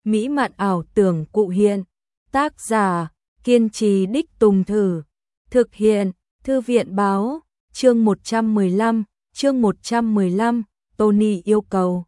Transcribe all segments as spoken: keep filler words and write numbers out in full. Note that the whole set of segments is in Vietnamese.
mỹ mạn ảo tưởng cụ hiện. Tác giả, kiên trì đích tùng thử. Thực hiện, Thư viện báo, chương một trăm mười lăm, chương một trăm mười lăm, Tony yêu cầu.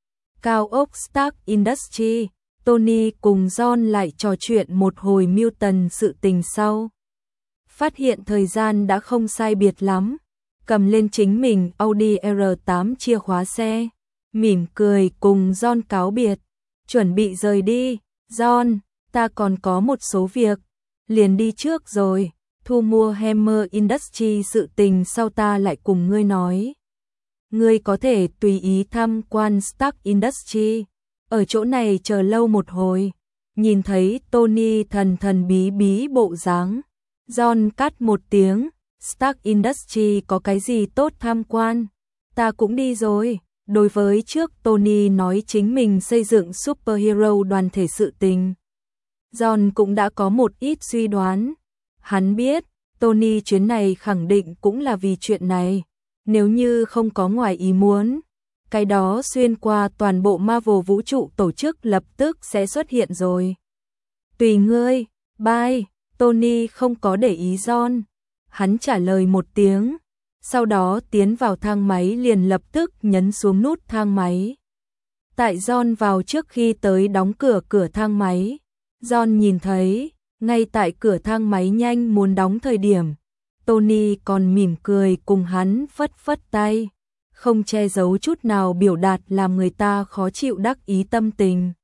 Cao ốc Stark Industries, Tony cùng John lại trò chuyện một hồi Milton sự tình sau. Phát hiện thời gian đã không sai biệt lắm, cầm lên chính mình Audi R tám chìa khóa xe, mỉm cười cùng John cáo biệt, chuẩn bị rời đi. John, ta còn có một số việc, liền đi trước rồi, thu mua Hammer Industries sự tình sau ta lại cùng ngươi nói. Ngươi có thể tùy ý tham quan Stark Industries, ở chỗ này chờ lâu một hồi. Nhìn thấy Tony thần thần bí bí bộ dáng, John cắt một tiếng, Stark Industries có cái gì tốt tham quan, ta cũng đi rồi. Đối với trước Tony nói chính mình xây dựng superhero đoàn thể sự tình, John cũng đã có một ít suy đoán. Hắn biết, Tony chuyến này khẳng định cũng là vì chuyện này, nếu như không có ngoài ý muốn, cái đó xuyên qua toàn bộ Marvel vũ trụ tổ chức lập tức sẽ xuất hiện rồi. Tùy ngươi, bye. Tony không có để ý John, hắn trả lời một tiếng, sau đó tiến vào thang máy liền lập tức nhấn xuống nút thang máy. Tại John vào trước khi tới đóng cửa cửa thang máy, John nhìn thấy, ngay tại cửa thang máy nhanh muốn đóng thời điểm, Tony còn mỉm cười cùng hắn phất phất tay, không che giấu chút nào biểu đạt làm người ta khó chịu đắc ý tâm tình.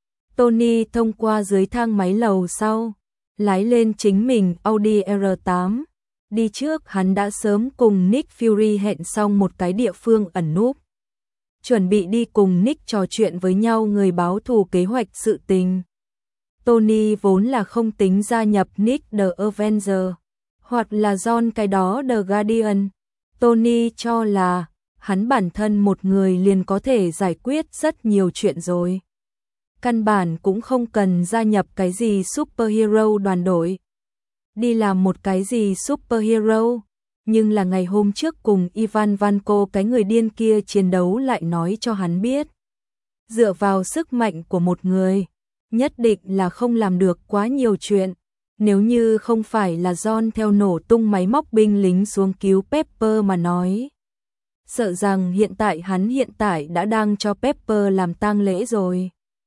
Tony thông qua dưới thang máy lầu sau, lái lên chính mình Audi R tám. Đi trước hắn đã sớm cùng Nick Fury hẹn xong một cái địa phương ẩn núp, chuẩn bị đi cùng Nick trò chuyện với nhau người báo thù kế hoạch sự tình. Tony vốn là không tính gia nhập Nick the Avenger, hoặc là John cái đó The Guardian. Tony cho là, hắn bản thân một người liền có thể giải quyết rất nhiều chuyện rồi. Căn bản cũng không cần gia nhập cái gì superhero đoàn đội, đi làm một cái gì superhero, nhưng là ngày hôm trước cùng Ivan Vanko cái người điên kia chiến đấu lại nói cho hắn biết. Dựa vào sức mạnh của một người, nhất định là không làm được quá nhiều chuyện. Nếu như không phải là John theo nổ tung máy móc binh lính xuống cứu Pepper mà nói, sợ rằng hiện tại hắn hiện tại đã đang cho Pepper làm tang lễ rồi.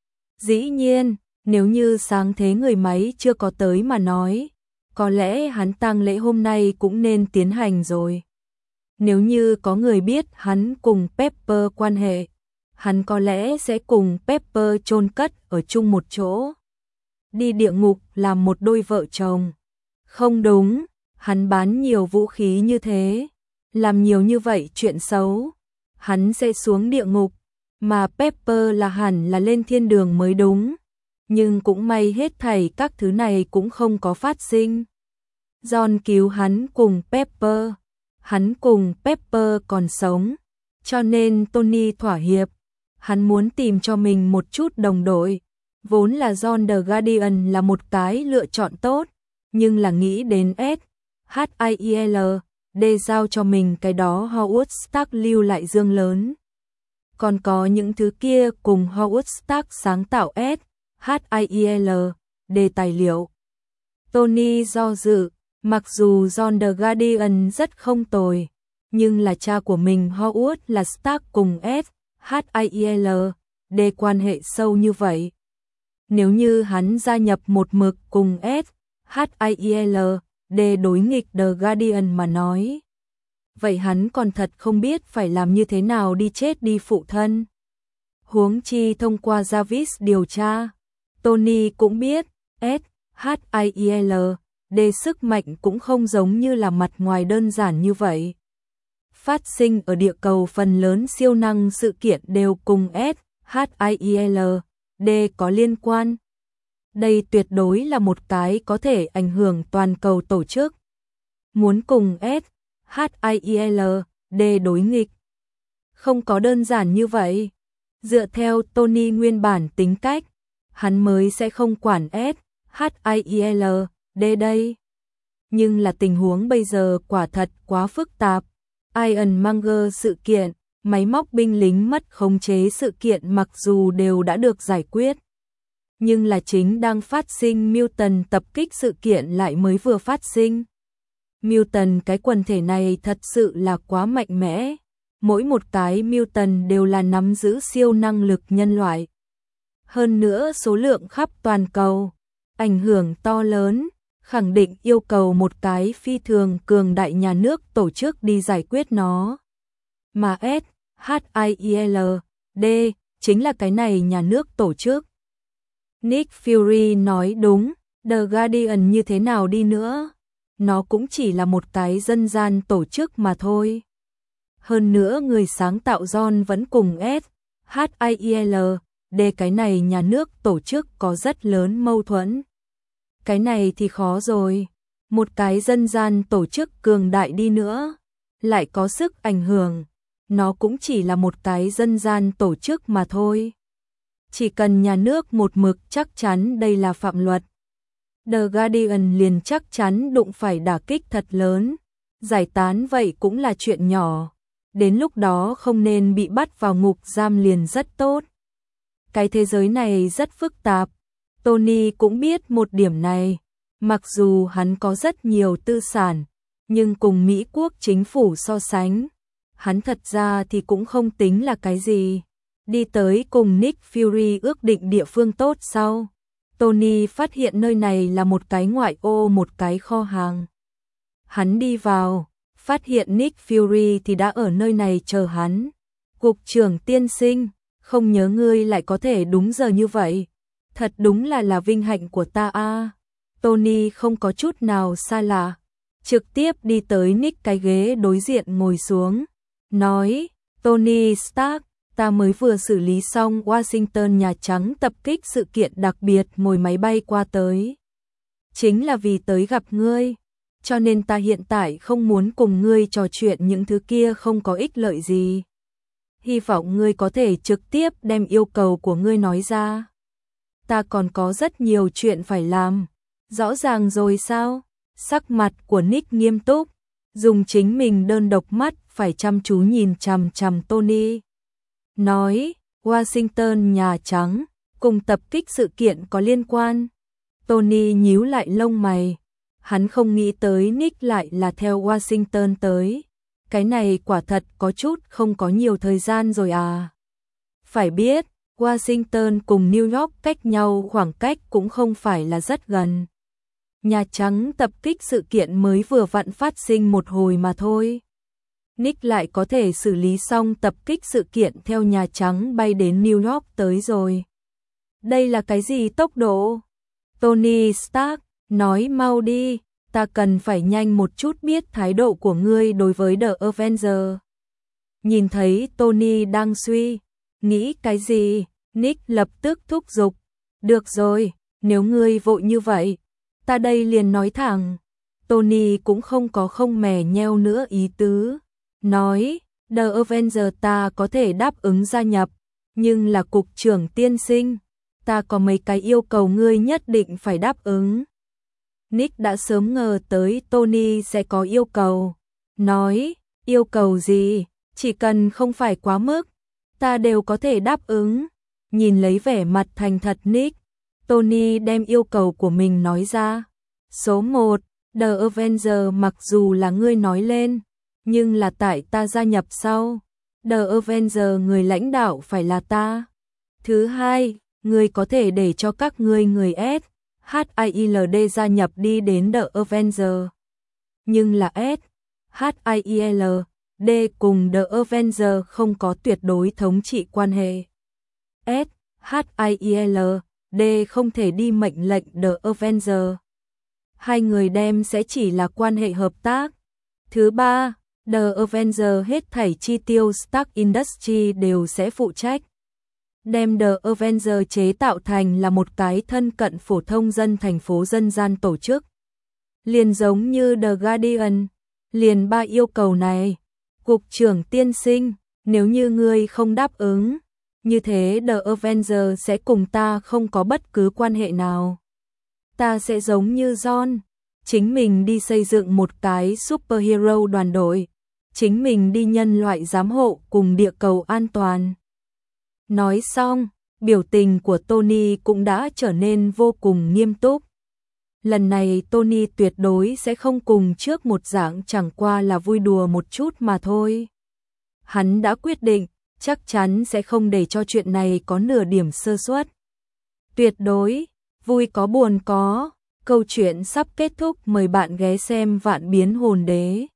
Dĩ nhiên, nếu như sáng thế người máy chưa có tới mà nói, có lẽ hắn tang lễ hôm nay cũng nên tiến hành rồi. Nếu như có người biết hắn cùng Pepper quan hệ, hắn có lẽ sẽ cùng Pepper chôn cất ở chung một chỗ, đi địa ngục làm một đôi vợ chồng. Không đúng, hắn bán nhiều vũ khí như thế, làm nhiều như vậy chuyện xấu, hắn sẽ xuống địa ngục, mà Pepper là hẳn là lên thiên đường mới đúng. Nhưng cũng may hết thảy các thứ này cũng không có phát sinh. John cứu hắn cùng Pepper, hắn cùng Pepper còn sống, cho nên Tony thỏa hiệp. Hắn muốn tìm cho mình một chút đồng đội. Vốn là John the Guardian là một cái lựa chọn tốt, nhưng là nghĩ đến S, H I E L, D giao cho mình cái đó Howard Stark lưu lại dương lớn. Còn có những thứ kia cùng Howard Stark sáng tạo S, H I E L, D tài liệu. Tony do dự, mặc dù John the Guardian rất không tồi, nhưng là cha của mình Howard là Stark cùng S, H I E L, D quan hệ sâu như vậy. Nếu như hắn gia nhập một mực cùng S, H I E L, D đối nghịch The Guardian mà nói, vậy hắn còn thật không biết phải làm như thế nào đi chết đi phụ thân. Huống chi thông qua Jarvis điều tra, Tony cũng biết S, H I E L, D sức mạnh cũng không giống như là mặt ngoài đơn giản như vậy. Phát sinh ở địa cầu phần lớn siêu năng sự kiện đều cùng S, H I E L, D có liên quan. Đây tuyệt đối là một cái có thể ảnh hưởng toàn cầu tổ chức. Muốn cùng S, H I E L, D đối nghịch, không có đơn giản như vậy. Dựa theo Tony nguyên bản tính cách, hắn mới sẽ không quản S, H I E L, D đây. Nhưng là tình huống bây giờ quả thật quá phức tạp. Iron Monger sự kiện, máy móc binh lính mất khống chế sự kiện mặc dù đều đã được giải quyết, nhưng là chính đang phát sinh Mutant tập kích sự kiện lại mới vừa phát sinh. Mutant cái quần thể này thật sự là quá mạnh mẽ, mỗi một cái Mutant đều là nắm giữ siêu năng lực nhân loại. Hơn nữa số lượng khắp toàn cầu, ảnh hưởng to lớn, khẳng định yêu cầu một cái phi thường cường đại nhà nước tổ chức đi giải quyết nó. Mà S H I E L D chính là cái này nhà nước tổ chức. Nick Fury nói đúng, The Guardian như thế nào đi nữa, nó cũng chỉ là một cái dân gian tổ chức mà thôi. Hơn nữa người sáng tạo John vẫn cùng S H I E L D cái này nhà nước tổ chức có rất lớn mâu thuẫn. Cái này thì khó rồi, một cái dân gian tổ chức cường đại đi nữa, lại có sức ảnh hưởng, nó cũng chỉ là một cái dân gian tổ chức mà thôi. Chỉ cần nhà nước một mực chắc chắn đây là phạm luật, The Guardian liền chắc chắn đụng phải đả kích thật lớn, giải tán vậy cũng là chuyện nhỏ, đến lúc đó không nên bị bắt vào ngục giam liền rất tốt. Cái thế giới này rất phức tạp, Tony cũng biết một điểm này, mặc dù hắn có rất nhiều tư sản, nhưng cùng Mỹ quốc chính phủ so sánh, hắn thật ra thì cũng không tính là cái gì. Đi tới cùng Nick Fury ước định địa phương tốt sau, Tony phát hiện nơi này là một cái ngoại ô, một cái kho hàng. Hắn đi vào, phát hiện Nick Fury thì đã ở nơi này chờ hắn. Cục trưởng tiên sinh, không nhớ ngươi lại có thể đúng giờ như vậy. Thật đúng là là vinh hạnh của ta a. Tony không có chút nào xa lạ, trực tiếp đi tới Nick cái ghế đối diện ngồi xuống, nói, Tony Stark, ta mới vừa xử lý xong Washington Nhà Trắng tập kích sự kiện đặc biệt ngồi máy bay qua tới. Chính là vì tới gặp ngươi, cho nên ta hiện tại không muốn cùng ngươi trò chuyện những thứ kia không có ích lợi gì. Hy vọng ngươi có thể trực tiếp đem yêu cầu của ngươi nói ra. Ta còn có rất nhiều chuyện phải làm. Rõ ràng rồi sao? Sắc mặt của Nick nghiêm túc, dùng chính mình đơn độc mắt phải chăm chú nhìn chằm chằm Tony. Nói, Washington Nhà Trắng, cùng tập kích sự kiện có liên quan. Tony nhíu lại lông mày, hắn không nghĩ tới Nick lại là theo Washington tới. Cái này quả thật có chút không có nhiều thời gian rồi à. Phải biết, Washington cùng New York cách nhau khoảng cách cũng không phải là rất gần. Nhà Trắng tập kích sự kiện mới vừa vặn phát sinh một hồi mà thôi. Nick lại có thể xử lý xong tập kích sự kiện theo Nhà Trắng bay đến New York tới rồi. Đây là cái gì tốc độ? Tony Stark, nói mau đi, ta cần phải nhanh một chút biết thái độ của ngươi đối với The Avengers. Nhìn thấy Tony đang suy nghĩ cái gì, Nick lập tức thúc giục. Được rồi, nếu ngươi vội như vậy, ta đây liền nói thẳng. Tony cũng không có không mè nheo nữa ý tứ. Nói, The Avengers ta có thể đáp ứng gia nhập, nhưng là cục trưởng tiên sinh, ta có mấy cái yêu cầu ngươi nhất định phải đáp ứng. Nick đã sớm ngờ tới Tony sẽ có yêu cầu. Nói, yêu cầu gì, chỉ cần không phải quá mức, ta đều có thể đáp ứng. Nhìn lấy vẻ mặt thành thật Nick, Tony đem yêu cầu của mình nói ra. Số một, The Avengers mặc dù là ngươi nói lên, nhưng là tại ta gia nhập sau, The Avengers người lãnh đạo phải là ta. Thứ hai, ngươi có thể để cho các ngươi người S H I L D gia nhập đi đến The Avengers. Nhưng là S H I L D cùng The Avengers không có tuyệt đối thống trị quan hệ. S H I L D không thể đi mệnh lệnh The Avengers. Hai người đem sẽ chỉ là quan hệ hợp tác. Thứ ba, The Avengers hết thảy chi tiêu Stark Industries đều sẽ phụ trách. Đem The Avengers chế tạo thành là một cái thân cận phổ thông dân thành phố dân gian tổ chức. Liền giống như The Guardian, liền ba yêu cầu này. Cục trưởng tiên sinh, nếu như ngươi không đáp ứng, như thế The Avengers sẽ cùng ta không có bất cứ quan hệ nào. Ta sẽ giống như John, chính mình đi xây dựng một cái superhero đoàn đội, chính mình đi nhân loại giám hộ cùng địa cầu an toàn. Nói xong, biểu tình của Tony cũng đã trở nên vô cùng nghiêm túc. Lần này Tony tuyệt đối sẽ không cùng trước một dạng chẳng qua là vui đùa một chút mà thôi. Hắn đã quyết định, chắc chắn sẽ không để cho chuyện này có nửa điểm sơ suất. Tuyệt đối, vui có buồn có, câu chuyện sắp kết thúc, mời bạn ghé xem Vạn Biến Hồn Đế.